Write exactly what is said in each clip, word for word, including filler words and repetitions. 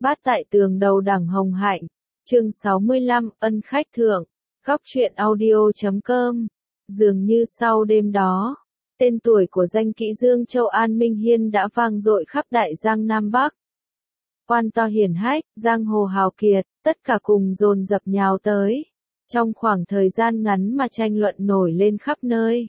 Bát tại tường đầu đẳng hồng hạnh, chương sáu mươi lăm, ân khách thượng, góc truyện audio chấm com. Dường như sau đêm đó, tên tuổi của danh kỹ Dương Châu An Minh Hiên đã vang dội khắp đại giang Nam Bắc. Quan to hiển hách, giang hồ hào kiệt, tất cả cùng dồn dập nhào tới. Trong khoảng thời gian ngắn mà tranh luận nổi lên khắp nơi.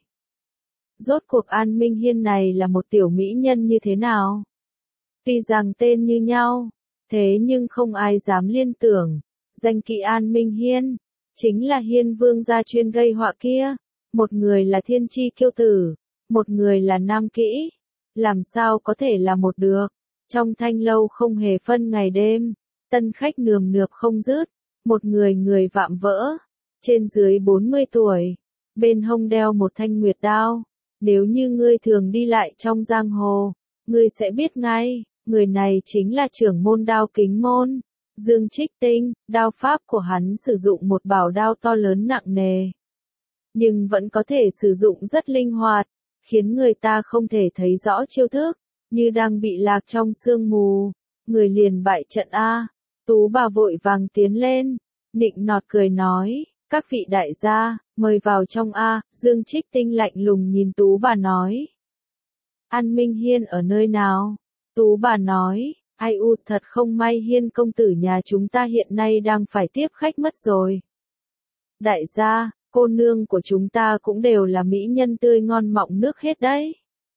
Rốt cuộc An Minh Hiên này là một tiểu mỹ nhân như thế nào? Tuy rằng tên như nhau, thế nhưng không ai dám liên tưởng, danh kỹ An Minh Hiên, chính là Hiên Vương gia chuyên gây họa kia. Một người là thiên chi kiêu tử, một người là nam kỹ. Làm sao có thể là một được? Trong thanh lâu không hề phân ngày đêm, tân khách nườm nượp không dứt, một người người vạm vỡ, trên dưới bốn mươi tuổi, bên hông đeo một thanh nguyệt đao. Nếu như ngươi thường đi lại trong giang hồ, ngươi sẽ biết ngay, người này chính là trưởng môn Đao Kính Môn, Dương Trích Tinh. Đao pháp của hắn sử dụng một bảo đao to lớn nặng nề, nhưng vẫn có thể sử dụng rất linh hoạt, khiến người ta không thể thấy rõ chiêu thức, như đang bị lạc trong sương mù. Người liền bại trận a. Tú bà vội vàng tiến lên, nịnh nọt cười nói, các vị đại gia, mời vào trong a. Dương Trích Tinh lạnh lùng nhìn Tú bà nói, An Minh Hiên ở nơi nào? Tú bà nói, ai u, thật không may Hiên công tử nhà chúng ta hiện nay đang phải tiếp khách mất rồi. Đại gia, cô nương của chúng ta cũng đều là mỹ nhân tươi ngon mọng nước hết đấy.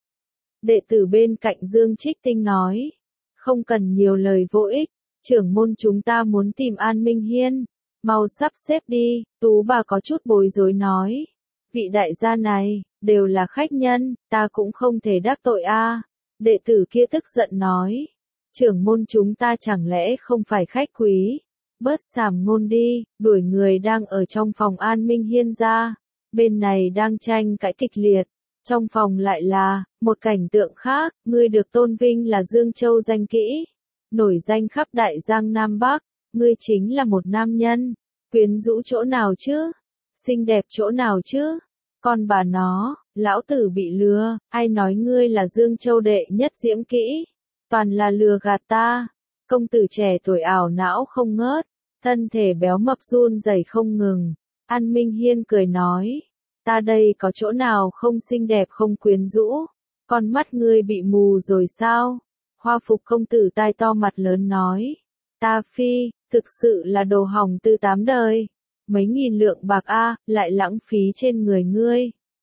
Đệ tử bên cạnh Dương Trích Tinh nói, không cần nhiều lời vô ích, trưởng môn chúng ta muốn tìm An Minh Hiên, mau sắp xếp đi. Tú bà có chút bối rối nói, vị đại gia này, đều là khách nhân, ta cũng không thể đắc tội a. Đệ tử kia tức giận nói, trưởng môn chúng ta chẳng lẽ không phải khách quý, bớt sàm ngôn đi, đuổi người đang ở trong phòng An Minh Hiên ra. Bên này đang tranh cãi kịch liệt, trong phòng lại là một cảnh tượng khác. Ngươi được tôn vinh là Dương Châu danh kỹ, nổi danh khắp đại giang Nam Bắc, ngươi chính là một nam nhân, quyến rũ chỗ nào chứ, xinh đẹp chỗ nào chứ? Con bà nó, lão tử bị lừa, ai nói ngươi là Dương Châu đệ nhất diễm kỹ, toàn là lừa gạt ta. Công tử trẻ tuổi ảo não không ngớt, thân thể béo mập run rẩy không ngừng. An Minh Hiên cười nói, ta đây có chỗ nào không xinh đẹp không quyến rũ, con mắt ngươi bị mù rồi sao? Hoa phục công tử tai to mặt lớn nói, ta phi, thực sự là đồ hỏng tư tám đời, mấy nghìn lượng bạc a, lại lãng phí trên người ngươi.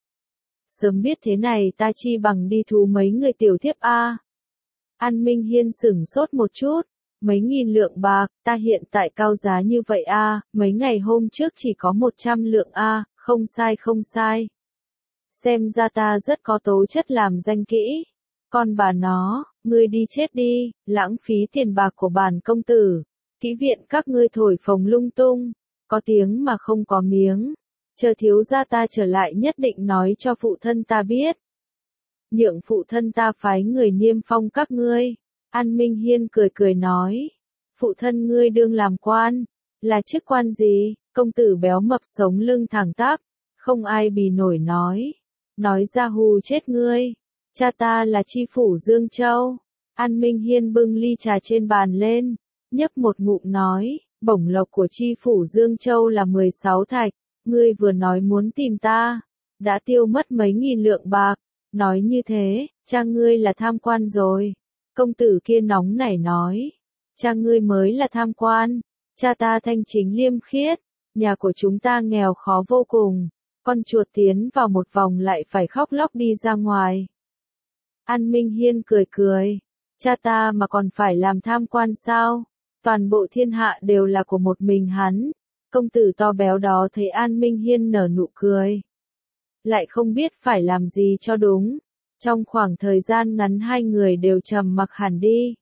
Sớm biết thế này ta chi bằng đi thú mấy người tiểu thiếp a. An Minh Hiên sửng sốt một chút, mấy nghìn lượng bạc, ta hiện tại cao giá như vậy a, mấy ngày hôm trước chỉ có một trăm lượng a, không sai không sai. Xem ra ta rất có tố chất làm danh kỹ. Con bà nó, ngươi đi chết đi, lãng phí tiền bạc của bản công tử. Kỹ viện các ngươi thổi phồng lung tung, có tiếng mà không có miếng. Chờ thiếu gia ta trở lại nhất định nói cho phụ thân ta biết. Nhượng phụ thân ta phái người niêm phong các ngươi. An Minh Hiên cười cười nói, phụ thân ngươi đương làm quan, là chức quan gì? Công tử béo mập sống lưng thẳng tắp, không ai bì nổi nói, nói ra hù chết ngươi. Cha ta là chi phủ Dương Châu. An Minh Hiên bưng ly trà trên bàn lên, nhấp một ngụm nói, bổng lộc của chi phủ Dương Châu là mười sáu thạch, ngươi vừa nói muốn tìm ta, đã tiêu mất mấy nghìn lượng bạc, nói như thế, cha ngươi là tham quan rồi. Công tử kia nóng nảy nói, cha ngươi mới là tham quan, cha ta thanh chính liêm khiết, nhà của chúng ta nghèo khó vô cùng, con chuột tiến vào một vòng lại phải khóc lóc đi ra ngoài. An Minh Hiên cười cười, cha ta mà còn phải làm tham quan sao? Toàn bộ thiên hạ đều là của một mình hắn. Công tử to béo đó thấy An Minh Hiên nở nụ cười, lại không biết phải làm gì cho đúng. Trong khoảng thời gian ngắn hai người đều trầm mặc hẳn đi.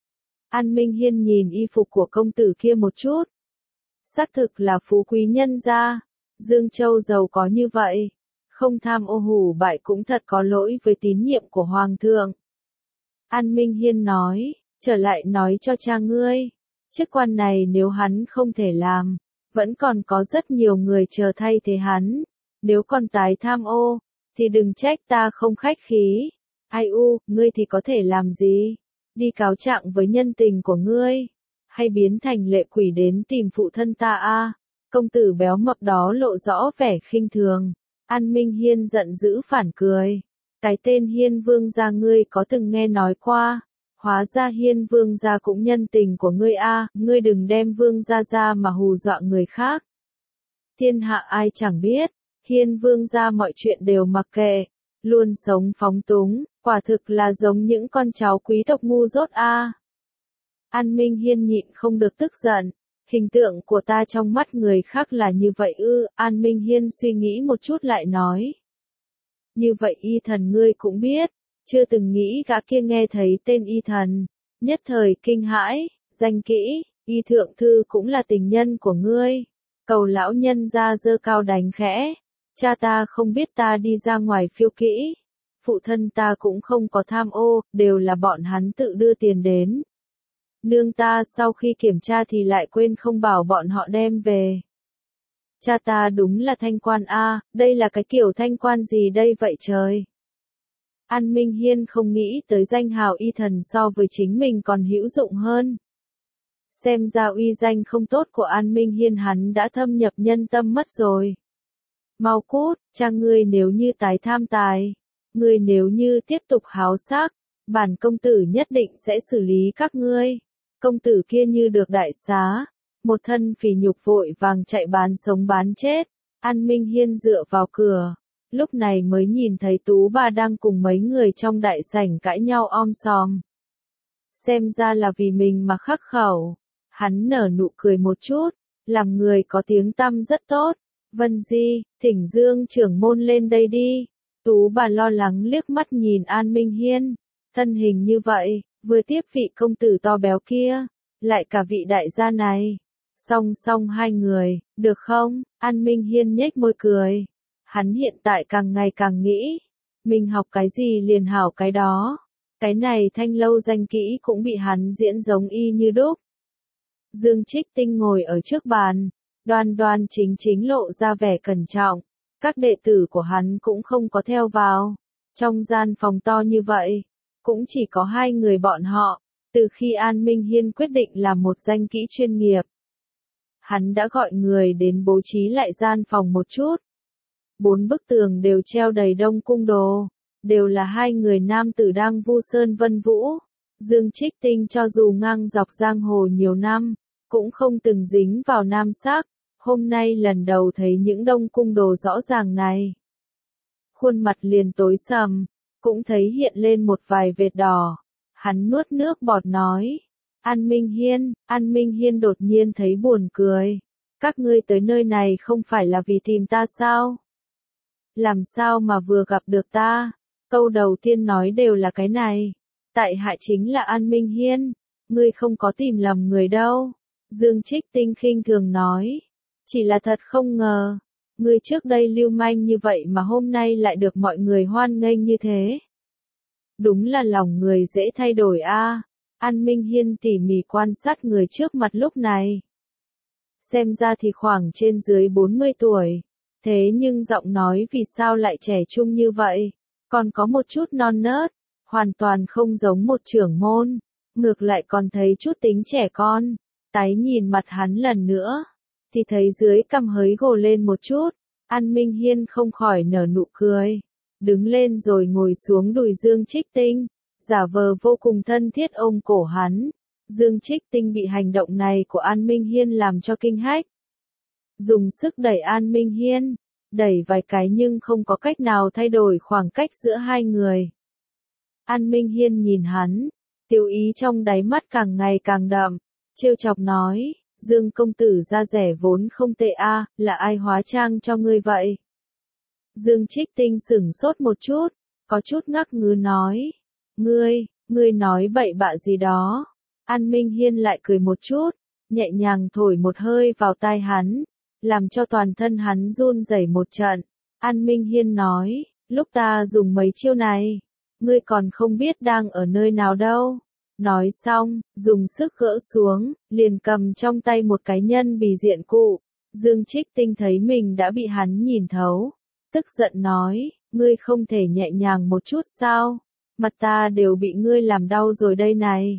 An Minh Hiên nhìn y phục của công tử kia một chút. Xác thực là phú quý nhân gia, Dương Châu giàu có như vậy, không tham ô hủ bại cũng thật có lỗi với tín nhiệm của Hoàng thượng. An Minh Hiên nói, trở lại nói cho cha ngươi, chức quan này nếu hắn không thể làm, vẫn còn có rất nhiều người chờ thay thế hắn. Nếu còn tái tham ô, thì đừng trách ta không khách khí. Ai u, ngươi thì có thể làm gì? Đi cáo trạng với nhân tình của ngươi, hay biến thành lệ quỷ đến tìm phụ thân ta a? Công tử béo mập đó lộ rõ vẻ khinh thường. An Minh Hiên giận dữ phản cười. Cái tên Hiên Vương gia ngươi có từng nghe nói qua? Hóa ra Hiên Vương gia cũng nhân tình của ngươi a, ngươi đừng đem Vương gia ra mà hù dọa người khác. Thiên hạ ai chẳng biết, Hiên Vương gia mọi chuyện đều mặc kệ, luôn sống phóng túng, quả thực là giống những con cháu quý tộc ngu dốt a. An Minh Hiên nhịn không được tức giận. Hình tượng của ta trong mắt người khác là như vậy ư? An Minh Hiên suy nghĩ một chút lại nói. Như vậy y thần ngươi cũng biết, chưa từng nghĩ gã kia nghe thấy tên y thần, nhất thời kinh hãi, danh kỹ, y thượng thư cũng là tình nhân của ngươi. Cầu lão nhân ra giơ cao đánh khẽ, cha ta không biết ta đi ra ngoài phiêu kỹ, phụ thân ta cũng không có tham ô, đều là bọn hắn tự đưa tiền đến. Nương ta sau khi kiểm tra thì lại quên không bảo bọn họ đem về. Cha ta đúng là thanh quan a, đây là cái kiểu thanh quan gì đây vậy trời? An Minh Hiên không nghĩ tới danh hào y thần so với chính mình còn hữu dụng hơn. Xem ra uy danh không tốt của An Minh Hiên hắn đã thâm nhập nhân tâm mất rồi. Mau cút, cha ngươi nếu như tái tham tài, ngươi nếu như tiếp tục háo sắc, bản công tử nhất định sẽ xử lý các ngươi. Công tử kia như được đại xá, một thân phì nhục vội vàng chạy bán sống bán chết. An Minh Hiên dựa vào cửa, lúc này mới nhìn thấy Tú bà đang cùng mấy người trong đại sảnh cãi nhau om sòm. Xem ra là vì mình mà khắc khẩu. Hắn nở nụ cười một chút, làm người có tiếng tăm rất tốt. Vân Di, thỉnh Dương trưởng môn lên đây đi. Tú bà lo lắng liếc mắt nhìn An Minh Hiên, thân hình như vậy, vừa tiếp vị công tử to béo kia, lại cả vị đại gia này. Song song hai người, được không? An Minh Hiên nhếch môi cười. Hắn hiện tại càng ngày càng nghĩ, mình học cái gì liền hảo cái đó. Cái này thanh lâu danh kỹ cũng bị hắn diễn giống y như đúc. Dương Trích Tinh ngồi ở trước bàn, đoan đoan chính chính lộ ra vẻ cẩn trọng. Các đệ tử của hắn cũng không có theo vào. Trong gian phòng to như vậy, cũng chỉ có hai người bọn họ. Từ khi An Minh Hiên quyết định làm một danh kỹ chuyên nghiệp, hắn đã gọi người đến bố trí lại gian phòng một chút. Bốn bức tường đều treo đầy đông cung đồ, đều là hai người nam tử đang vu sơn vân vũ. Dương Trích Tinh cho dù ngang dọc giang hồ nhiều năm, cũng không từng dính vào nam sắc, hôm nay lần đầu thấy những đông cung đồ rõ ràng này. Khuôn mặt liền tối sầm, cũng thấy hiện lên một vài vệt đỏ. Hắn nuốt nước bọt nói. An Minh Hiên, An Minh Hiên đột nhiên thấy buồn cười. Các ngươi tới nơi này không phải là vì tìm ta sao? Làm sao mà vừa gặp được ta? Câu đầu tiên nói đều là cái này. Tại hạ chính là An Minh Hiên, ngươi không có tìm lầm người đâu. Dương Trích Tinh khinh thường nói. Chỉ là thật không ngờ, ngươi trước đây lưu manh như vậy mà hôm nay lại được mọi người hoan nghênh như thế. Đúng là lòng người dễ thay đổi a. À. An Minh Hiên tỉ mỉ quan sát người trước mặt lúc này. Xem ra thì khoảng trên dưới bốn mươi tuổi. Thế nhưng giọng nói vì sao lại trẻ trung như vậy, còn có một chút non nớt, hoàn toàn không giống một trưởng môn, ngược lại còn thấy chút tính trẻ con. Tái nhìn mặt hắn lần nữa, thì thấy dưới cằm hới gồ lên một chút. An Minh Hiên không khỏi nở nụ cười, đứng lên rồi ngồi xuống đùi Dương Trích Tinh, giả vờ vô cùng thân thiết ôm cổ hắn. Dương Trích Tinh bị hành động này của An Minh Hiên làm cho kinh hách. Dùng sức đẩy An Minh Hiên, đẩy vài cái nhưng không có cách nào thay đổi khoảng cách giữa hai người. An Minh Hiên nhìn hắn, tiêu ý trong đáy mắt càng ngày càng đậm, trêu chọc nói, Dương công tử da rẻ vốn không tệ a, là ai hóa trang cho ngươi vậy? Dương Trích Tinh sửng sốt một chút, có chút ngắc ngứ nói, ngươi, ngươi nói bậy bạ gì đó. An Minh Hiên lại cười một chút, nhẹ nhàng thổi một hơi vào tai hắn, làm cho toàn thân hắn run rẩy một trận. An Minh Hiên nói, lúc ta dùng mấy chiêu này, ngươi còn không biết đang ở nơi nào đâu. Nói xong, dùng sức gỡ xuống, liền cầm trong tay một cái nhân bì diện cụ. Dương Trích Tinh thấy mình đã bị hắn nhìn thấu, tức giận nói, ngươi không thể nhẹ nhàng một chút sao? Mặt ta đều bị ngươi làm đau rồi đây này.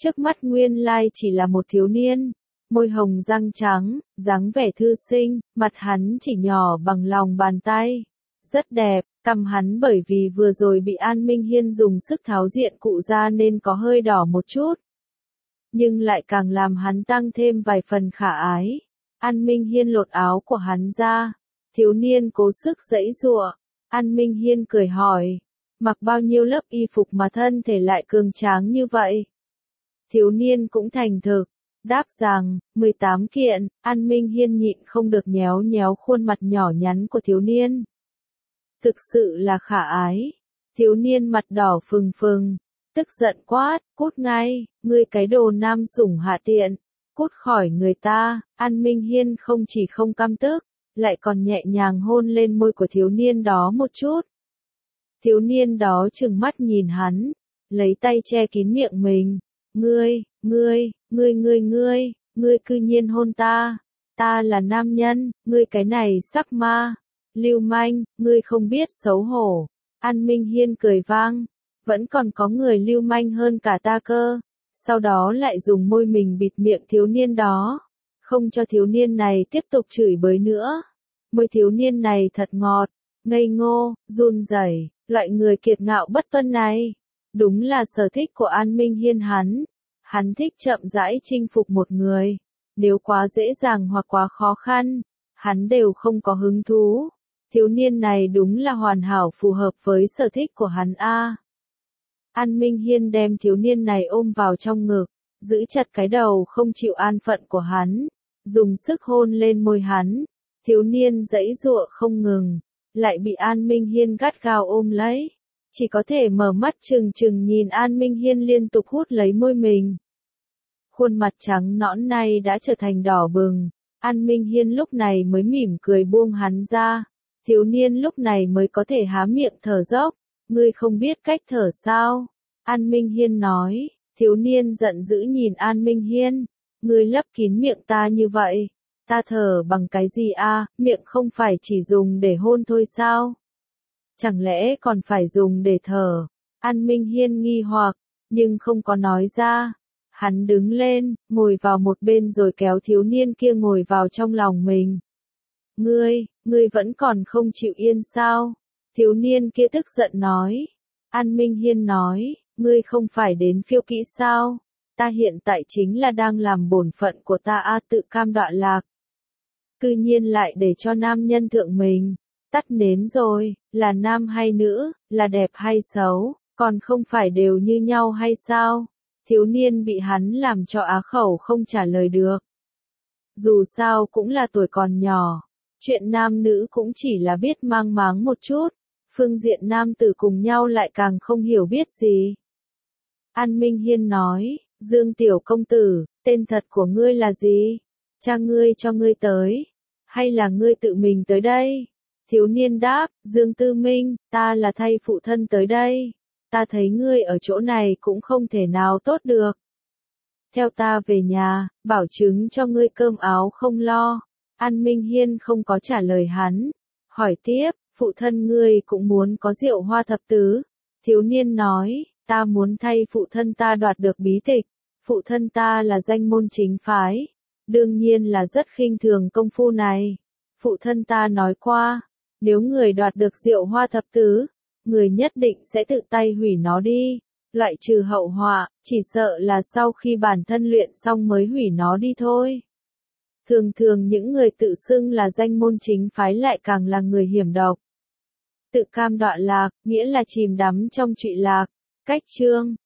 Trước mắt nguyên lai chỉ là một thiếu niên, môi hồng răng trắng, dáng vẻ thư sinh, mặt hắn chỉ nhỏ bằng lòng bàn tay. Rất đẹp, cằm hắn bởi vì vừa rồi bị An Minh Hiên dùng sức tháo diện cụ ra nên có hơi đỏ một chút. Nhưng lại càng làm hắn tăng thêm vài phần khả ái. An Minh Hiên lột áo của hắn ra. Thiếu niên cố sức giãy giụa. An Minh Hiên cười hỏi. Mặc bao nhiêu lớp y phục mà thân thể lại cường tráng như vậy? Thiếu niên cũng thành thực. Đáp rằng, mười tám kiện. An Minh Hiên nhịn không được nhéo nhéo khuôn mặt nhỏ nhắn của thiếu niên. Thực sự là khả ái. Thiếu niên mặt đỏ phừng phừng. Tức giận quát, cút ngay, ngươi cái đồ nam sủng hạ tiện, cút khỏi người ta. An Minh Hiên không chỉ không căm tức, lại còn nhẹ nhàng hôn lên môi của thiếu niên đó một chút. Thiếu niên đó trừng mắt nhìn hắn, lấy tay che kín miệng mình. Ngươi, ngươi, ngươi ngươi ngươi, ngươi cư nhiên hôn ta, ta là nam nhân, ngươi cái này sắc ma, lưu manh, ngươi không biết xấu hổ. An Minh Hiên cười vang. Vẫn còn có người lưu manh hơn cả ta cơ. Sau đó lại dùng môi mình bịt miệng thiếu niên đó. Không cho thiếu niên này tiếp tục chửi bới nữa. Môi thiếu niên này thật ngọt, ngây ngô, run rẩy. Loại người kiệt ngạo bất tuân này. Đúng là sở thích của An Minh Hiên hắn. Hắn thích chậm rãi chinh phục một người. Nếu quá dễ dàng hoặc quá khó khăn, hắn đều không có hứng thú. Thiếu niên này đúng là hoàn hảo phù hợp với sở thích của hắn a. An Minh Hiên đem thiếu niên này ôm vào trong ngực, giữ chặt cái đầu không chịu an phận của hắn, dùng sức hôn lên môi hắn. Thiếu niên giãy giụa không ngừng, lại bị An Minh Hiên gắt gao ôm lấy. Chỉ có thể mở mắt trừng trừng nhìn An Minh Hiên liên tục hút lấy môi mình. Khuôn mặt trắng nõn này đã trở thành đỏ bừng. An Minh Hiên lúc này mới mỉm cười buông hắn ra. Thiếu niên lúc này mới có thể há miệng thở dốc. Ngươi không biết cách thở sao? An Minh Hiên nói. Thiếu niên giận dữ nhìn An Minh Hiên. Ngươi lấp kín miệng ta như vậy. Ta thở bằng cái gì a? Miệng không phải chỉ dùng để hôn thôi sao? Chẳng lẽ còn phải dùng để thở? An Minh Hiên nghi hoặc, nhưng không có nói ra. Hắn đứng lên, ngồi vào một bên rồi kéo thiếu niên kia ngồi vào trong lòng mình. Ngươi, ngươi vẫn còn không chịu yên sao? Thiếu niên kia tức giận nói. An Minh Hiên nói, ngươi không phải đến phiêu kỹ sao? Ta hiện tại chính là đang làm bổn phận của ta a, tự cam đoạn lạc. Cư nhiên lại để cho nam nhân thượng mình. Tắt nến rồi, là nam hay nữ, là đẹp hay xấu, còn không phải đều như nhau hay sao? Thiếu niên bị hắn làm cho á khẩu không trả lời được. Dù sao cũng là tuổi còn nhỏ, chuyện nam nữ cũng chỉ là biết mang máng một chút, phương diện nam tử cùng nhau lại càng không hiểu biết gì. An Minh Hiên nói, Dương Tiểu Công Tử, tên thật của ngươi là gì? Cha ngươi cho ngươi tới, hay là ngươi tự mình tới đây? Thiếu niên đáp, Dương Tư Minh, ta là thay phụ thân tới đây. Ta thấy ngươi ở chỗ này cũng không thể nào tốt được. Theo ta về nhà, bảo chứng cho ngươi cơm áo không lo. An Minh Hiên không có trả lời hắn. Hỏi tiếp, phụ thân ngươi cũng muốn có Diệu Hoa thập tứ. Thiếu niên nói, ta muốn thay phụ thân ta đoạt được bí tịch. Phụ thân ta là danh môn chính phái. Đương nhiên là rất khinh thường công phu này. Phụ thân ta nói qua, nếu người đoạt được Diệu Hoa thập tứ, người nhất định sẽ tự tay hủy nó đi. Loại trừ hậu họa, chỉ sợ là sau khi bản thân luyện xong mới hủy nó đi thôi. Thường thường những người tự xưng là danh môn chính phái lại càng là người hiểm độc. Tự cam đoạn lạc, nghĩa là chìm đắm trong trụy lạc. Cách chương